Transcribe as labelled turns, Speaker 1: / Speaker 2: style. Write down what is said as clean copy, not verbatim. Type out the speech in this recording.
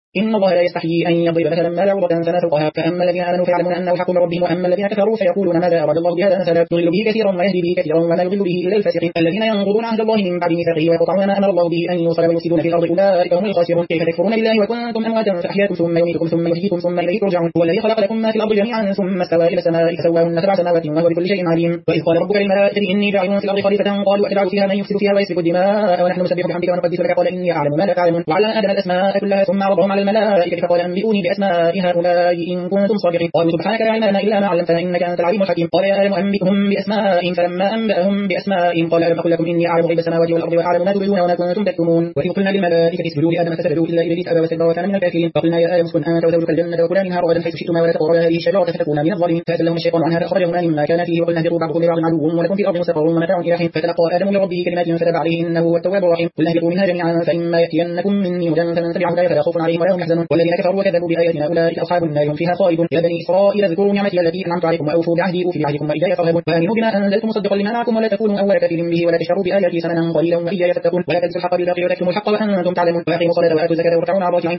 Speaker 1: إن الله لا يستحيي أن يضرب مثلا ما بعوضة فنسوقها فأما الذين آمنوا فيعلمون أنه حق من ربهم وأما الذين كفروا فيقولون ماذا أراد الله بهذا مثلا يضل به كثيرا ويهدي به كثيرا وما يضل به إلا الفاسقين الذين ينقضون عهد الله من بعد ميثاقه ويقطعون ما أمر الله به أن يوصل ويفسدون في الأرض أولئك هم الخاسرون كيف تكفرون بالله وكنتم أمواتا فأحياكم ثم يميتكم ثم يحييكم ثم إليه ترجعون هو الذي خلق لكم ما في الأرض جميعا ثم استوى إلى السماء فسواهن سبع سماوات وهو بكل شيء عليم وإذ قال ربك للملائكة إني جاعل في الأرض خليفة قالوا أتجعل فيها من يفسد فيها ويسفك الدماء ونحن نسبح بحمدك ونقدس لك قال إني أعلم ما لا تعلمون وعلم آدم الأسماء كلها ثم عرضهم على الملائكة فقال أنبئوني بأسماء هؤلاء إن كنتم صادقين قالوا سبحانك لا علم لنا إلا ما علمتنا إنك أنت العليم الحكيم قال يا آدم أنبئهم بأسمائهم فلما أنبأهم بأسمائهم قال ألم أقل لكم إني أعلم غيب السماوات والأرض وأعلم ما تبدون وما كنتم تكتمون وإذ قلنا للملائكة اسجدوا لآدم فسجدوا إلا إبليس أبى واستكبر وكان من الكافرين فقلنا يا آدم اسكن أنت وزوجك الجنة وكلا منها رغدا حيث شئتما ولا تقربا هذه الشجرة فتكونا من الظالمين فأزلهم الشيطان عنها فأخرجهما مما كان فيه وقلنا اهبطوا بعضكم لبعض عدو ولكم في الأرض مستقر ومتاع إلى حين فتلقى آدم من ربه كلمات فتاب عليه إنه هو التواب الرحيم قل اهبطوا منها جميعا فإما يأتينكم مني هدى فمن تبع هداي فلا خوف عليهم ولا هم يحزنون والذين كفروا وكذبوا بآياتنا أولئك أصحاب النار هم فيها خالدون يا بني إسرائيل اذكروا نعمتي التي أنعمت عليكم وأوفوا بعهدي أوفي بعهدكم وإياي فارهبون وآمنوا بما أنزلت مصدقا لما معكم ولا تكونوا أول كافر به ولا تشتروا بآياتي ثمنا قليلا وإياي فاتقون ولا تلبسوا الحق بالباطل وتكتموا الحق وأنتم تعلمون وأقيموا الصلاة وآتوا الزكاة واركعوا مع الراكعين